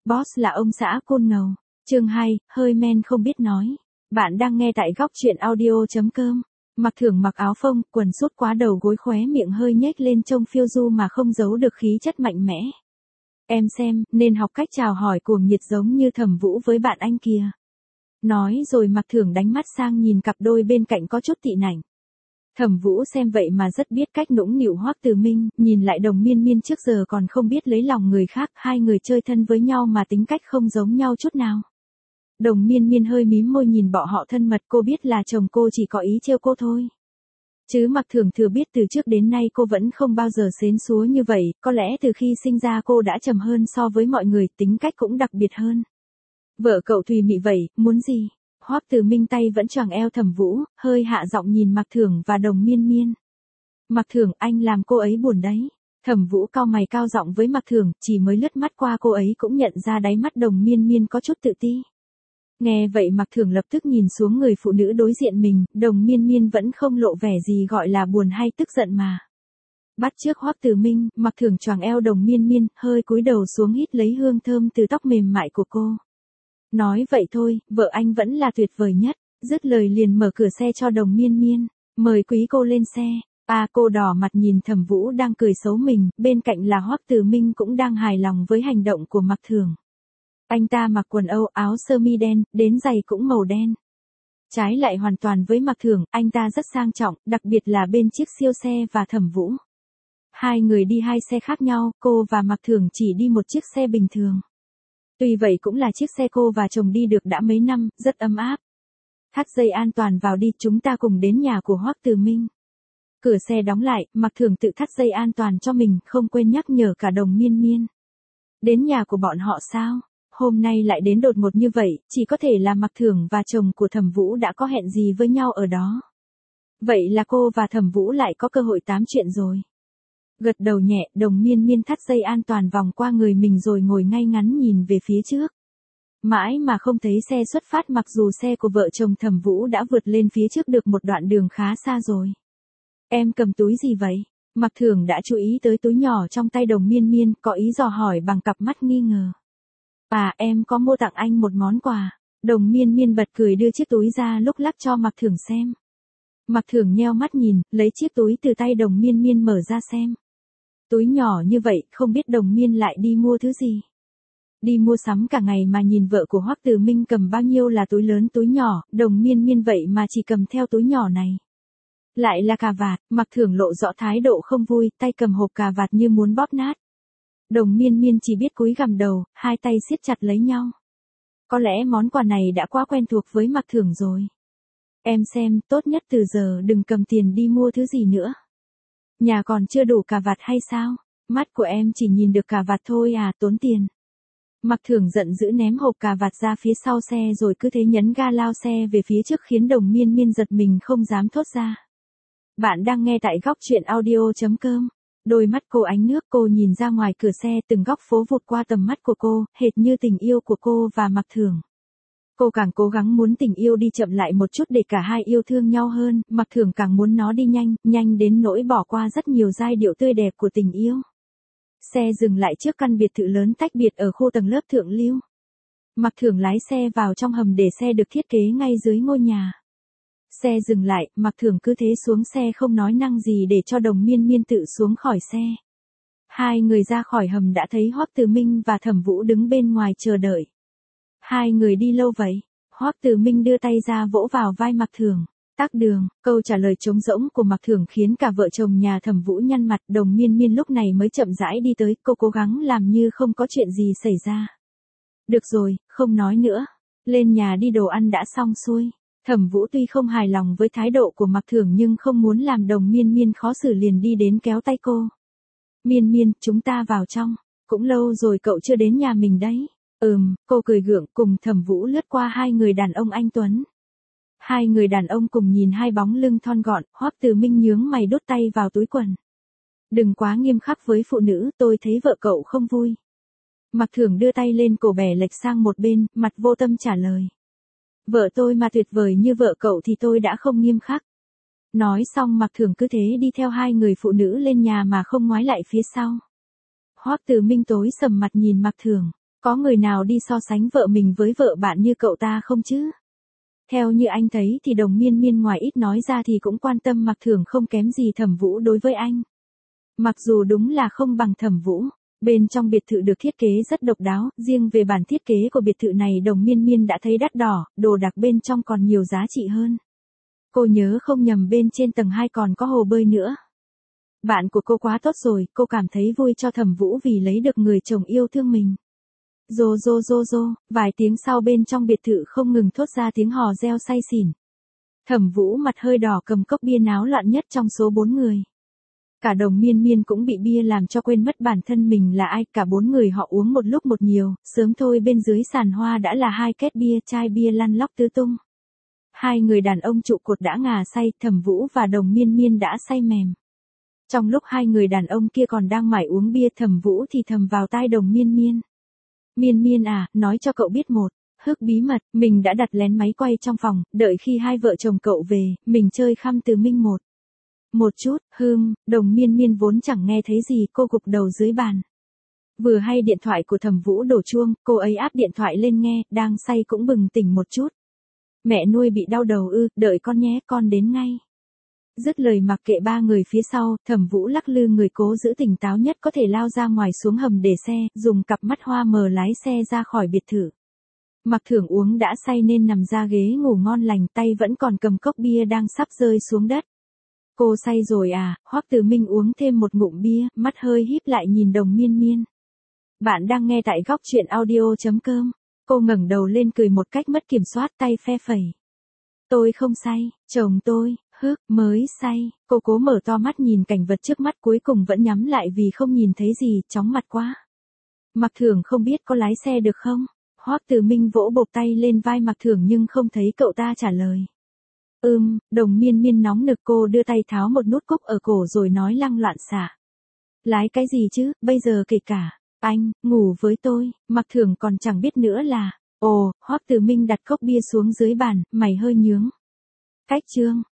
Boss là ông xã Côn Ngầu. Chương 2, hơi men không biết nói. Bạn đang nghe tại góc truyện audio.com. Mặc Thưởng mặc áo phông, quần sút quá đầu gối, khóe miệng hơi nhếch lên trông phiêu du mà không giấu được khí chất mạnh mẽ. Em xem, nên học cách chào hỏi cuồng nhiệt giống như Thẩm Vũ với bạn anh kia. Nói rồi Mặc Thưởng đánh mắt sang nhìn cặp đôi bên cạnh có chút tị nạnh. Thẩm Vũ xem vậy mà rất biết cách nũng nịu Hoắc Từ Minh, nhìn lại Đồng Miên Miên trước giờ còn không biết lấy lòng người khác, hai người chơi thân với nhau mà tính cách không giống nhau chút nào. Đồng Miên Miên hơi mím môi nhìn bọn họ thân mật, cô biết là chồng cô chỉ có ý trêu cô thôi. Chứ Mặc Thưởng thừa biết từ trước đến nay cô vẫn không bao giờ xến xúa như vậy, có lẽ từ khi sinh ra cô đã trầm hơn so với mọi người, tính cách cũng đặc biệt hơn. Vợ cậu Thùy Mị vậy, muốn gì? Hoắc Từ Minh tay vẫn choàng eo Thẩm Vũ, hơi hạ giọng nhìn Mặc Thưởng và Đồng Miên Miên. Mặc Thưởng, anh làm cô ấy buồn đấy. Thẩm Vũ cau mày cao giọng với Mặc Thưởng, chỉ mới lướt mắt qua cô ấy cũng nhận ra đáy mắt Đồng Miên Miên có chút tự ti. Nghe vậy Mặc Thưởng lập tức nhìn xuống người phụ nữ đối diện mình, Đồng Miên Miên vẫn không lộ vẻ gì gọi là buồn hay tức giận mà. Bắt chước Hoắc Từ Minh, Mặc Thưởng choàng eo Đồng Miên Miên, hơi cúi đầu xuống hít lấy hương thơm từ tóc mềm mại của cô. Nói vậy thôi, vợ anh vẫn là tuyệt vời nhất. Dứt lời liền mở cửa xe cho Đồng Miên Miên, mời quý cô lên xe. Cô đỏ mặt nhìn Thẩm Vũ đang cười xấu mình, bên cạnh là Hoắc Từ Minh cũng đang hài lòng với hành động của Mặc Thưởng. Anh ta mặc quần Âu, áo sơ mi đen, đến giày cũng màu đen. Trái lại hoàn toàn với Mặc Thưởng, anh ta rất sang trọng, đặc biệt là bên chiếc siêu xe và Thẩm Vũ. Hai người đi hai xe khác nhau, cô và Mặc Thưởng chỉ đi một chiếc xe bình thường. Tuy vậy cũng là chiếc xe cô và chồng đi được đã mấy năm, rất ấm áp. Thắt dây an toàn vào đi, chúng ta cùng đến nhà của Hoắc Từ Minh. Cửa xe đóng lại, Mặc Thưởng tự thắt dây an toàn cho mình, không quên nhắc nhở cả Đồng Miên Miên. Đến nhà của bọn họ sao? Hôm nay lại đến đột ngột như vậy, chỉ có thể là Mặc Thưởng và chồng của Thẩm Vũ đã có hẹn gì với nhau ở đó. Vậy là cô và Thẩm Vũ lại có cơ hội tám chuyện rồi. Gật đầu nhẹ, Đồng Miên Miên thắt dây an toàn vòng qua người mình rồi ngồi ngay ngắn nhìn về phía trước. Mãi mà không thấy xe xuất phát, mặc dù xe của vợ chồng Thẩm Vũ đã vượt lên phía trước được một đoạn đường khá xa rồi. Em cầm túi gì vậy? Mặc Thưởng đã chú ý tới túi nhỏ trong tay Đồng Miên Miên, có ý dò hỏi bằng cặp mắt nghi ngờ. Em có mua tặng anh một món quà. Đồng Miên Miên bật cười đưa chiếc túi ra lúc lắc cho Mặc Thưởng xem. Mặc Thưởng nheo mắt nhìn, lấy chiếc túi từ tay Đồng Miên Miên mở ra xem. Túi nhỏ như vậy, không biết Đồng Miên lại đi mua thứ gì. Đi mua sắm cả ngày mà nhìn vợ của Hoắc Từ Minh cầm bao nhiêu là túi lớn túi nhỏ, Đồng Miên Miên vậy mà chỉ cầm theo túi nhỏ này. Lại là cà vạt, Mặc Thưởng lộ rõ thái độ không vui, tay cầm hộp cà vạt như muốn bóp nát. Đồng Miên Miên chỉ biết cúi gằm đầu, hai tay siết chặt lấy nhau. Có lẽ món quà này đã quá quen thuộc với Mặc Thưởng rồi. Em xem, tốt nhất từ giờ đừng cầm tiền đi mua thứ gì nữa. Nhà còn chưa đủ cà vạt hay sao? Mắt của em chỉ nhìn được cà vạt thôi tốn tiền. Mặc Thưởng giận dữ ném hộp cà vạt ra phía sau xe rồi cứ thế nhấn ga lao xe về phía trước khiến Đồng Miên Miên giật mình không dám thốt ra. Bạn đang nghe tại góc truyện audio.com. Đôi mắt cô ánh nước, cô nhìn ra ngoài cửa xe, từng góc phố vụt qua tầm mắt của cô, hệt như tình yêu của cô và Mặc Thưởng. Cô càng cố gắng muốn tình yêu đi chậm lại một chút để cả hai yêu thương nhau hơn, Mặc Thưởng càng muốn nó đi nhanh, nhanh đến nỗi bỏ qua rất nhiều giai điệu tươi đẹp của tình yêu. Xe dừng lại trước căn biệt thự lớn tách biệt ở khu tầng lớp thượng lưu. Mặc Thưởng lái xe vào trong hầm để xe được thiết kế ngay dưới ngôi nhà. Xe dừng lại, Mặc Thưởng cứ thế xuống xe không nói năng gì để cho Đồng Miên Miên tự xuống khỏi xe. Hai người ra khỏi hầm đã thấy Hoắc Từ Minh và Thẩm Vũ đứng bên ngoài chờ đợi. Hai người đi lâu vậy? Hoắc Từ Minh đưa tay ra vỗ vào vai Mặc Thưởng. Tắc đường, câu trả lời trống rỗng của Mặc Thưởng khiến cả vợ chồng nhà Thẩm Vũ nhăn mặt. Đồng Miên Miên lúc này mới chậm rãi đi tới, cô cố gắng làm như không có chuyện gì xảy ra. Được rồi, không nói nữa. Lên nhà đi, đồ ăn đã xong xuôi. Thẩm Vũ tuy không hài lòng với thái độ của Mặc Thưởng nhưng không muốn làm Đồng Miên Miên khó xử liền đi đến kéo tay cô. Miên Miên, chúng ta vào trong. Cũng lâu rồi cậu chưa đến nhà mình đấy. Cô cười gượng cùng Thẩm Vũ lướt qua hai người đàn ông anh tuấn. Hai người đàn ông cùng nhìn hai bóng lưng thon gọn, Hoắc Từ Minh nhướng mày đút tay vào túi quần. Đừng quá nghiêm khắc với phụ nữ, tôi thấy vợ cậu không vui. Mặc Thưởng đưa tay lên cổ bẻ lệch sang một bên, mặt vô tâm trả lời. Vợ tôi mà tuyệt vời như vợ cậu thì tôi đã không nghiêm khắc. Nói xong Mặc Thưởng cứ thế đi theo hai người phụ nữ lên nhà mà không ngoái lại phía sau. Hoắc Từ Minh tối sầm mặt nhìn Mặc Thưởng. Có người nào đi so sánh vợ mình với vợ bạn như cậu ta không chứ? Theo như anh thấy thì Đồng Miên Miên ngoài ít nói ra thì cũng quan tâm Mạc Thưởng không kém gì Thẩm Vũ đối với anh. Mặc dù đúng là không bằng Thẩm Vũ, bên trong biệt thự được thiết kế rất độc đáo, riêng về bản thiết kế của biệt thự này Đồng Miên Miên đã thấy đắt đỏ, đồ đạc bên trong còn nhiều giá trị hơn. Cô nhớ không nhầm bên trên tầng 2 còn có hồ bơi nữa. Bạn của cô quá tốt rồi, cô cảm thấy vui cho Thẩm Vũ vì lấy được người chồng yêu thương mình. Rô rô rô rô, vài tiếng sau bên trong biệt thự không ngừng thốt ra tiếng hò reo say xỉn. Thẩm Vũ mặt hơi đỏ cầm cốc bia náo loạn nhất trong số 4 người. Cả Đồng Miên Miên cũng bị bia làm cho quên mất bản thân mình là ai, cả 4 người họ uống một lúc một nhiều, sớm thôi bên dưới sàn hoa đã là 2 két bia, chai bia lăn lóc tứ tung. 2 người đàn ông trụ cột đã ngà say, Thẩm Vũ và Đồng Miên Miên đã say mềm. Trong lúc 2 người đàn ông kia còn đang mải uống bia, Thẩm Vũ thì thầm vào tai Đồng Miên Miên. Miên Miên à, nói cho cậu biết một bí mật, mình đã đặt lén máy quay trong phòng, đợi khi 2 vợ chồng cậu về, mình chơi khăm từ minh một chút. Đồng Miên Miên vốn chẳng nghe thấy gì, cô gục đầu dưới bàn. Vừa hay điện thoại của Thẩm Vũ đổ chuông, cô ấy áp điện thoại lên nghe, đang say cũng bừng tỉnh một chút. Mẹ nuôi bị đau đầu ư, đợi con nhé, con đến ngay. Dứt lời mặc kệ 3 người phía sau, Thẩm Vũ lắc lư người cố giữ tỉnh táo nhất có thể lao ra ngoài xuống hầm để xe, dùng cặp mắt hoa mờ lái xe ra khỏi biệt thự. Mạc Thưởng uống đã say nên nằm ra ghế ngủ ngon lành, tay vẫn còn cầm cốc bia đang sắp rơi xuống đất. Cô say rồi à? Hoắc Từ Minh uống thêm một ngụm bia, mắt hơi híp lại nhìn Đồng Miên Miên. Bạn đang nghe tại góc truyện audio.com. Cô ngẩng đầu lên cười một cách mất kiểm soát, tay phe phẩy. Tôi không say, chồng tôi, mới say. Cô cố mở to mắt nhìn cảnh vật trước mắt, cuối cùng vẫn nhắm lại vì không nhìn thấy gì, chóng mặt quá. Mạc Thưởng không biết có lái xe được không? Hoắc Từ Minh vỗ bộp tay lên vai Mạc Thưởng nhưng không thấy cậu ta trả lời. Đồng Miên Miên nóng nực, cô đưa tay tháo một nút cúc ở cổ rồi nói lăng loạn xạ. Lái cái gì chứ, bây giờ kể cả, anh, ngủ với tôi, Mạc Thưởng còn chẳng biết nữa là, Hoắc Từ Minh đặt cốc bia xuống dưới bàn, mày hơi nhướng. Cách chương.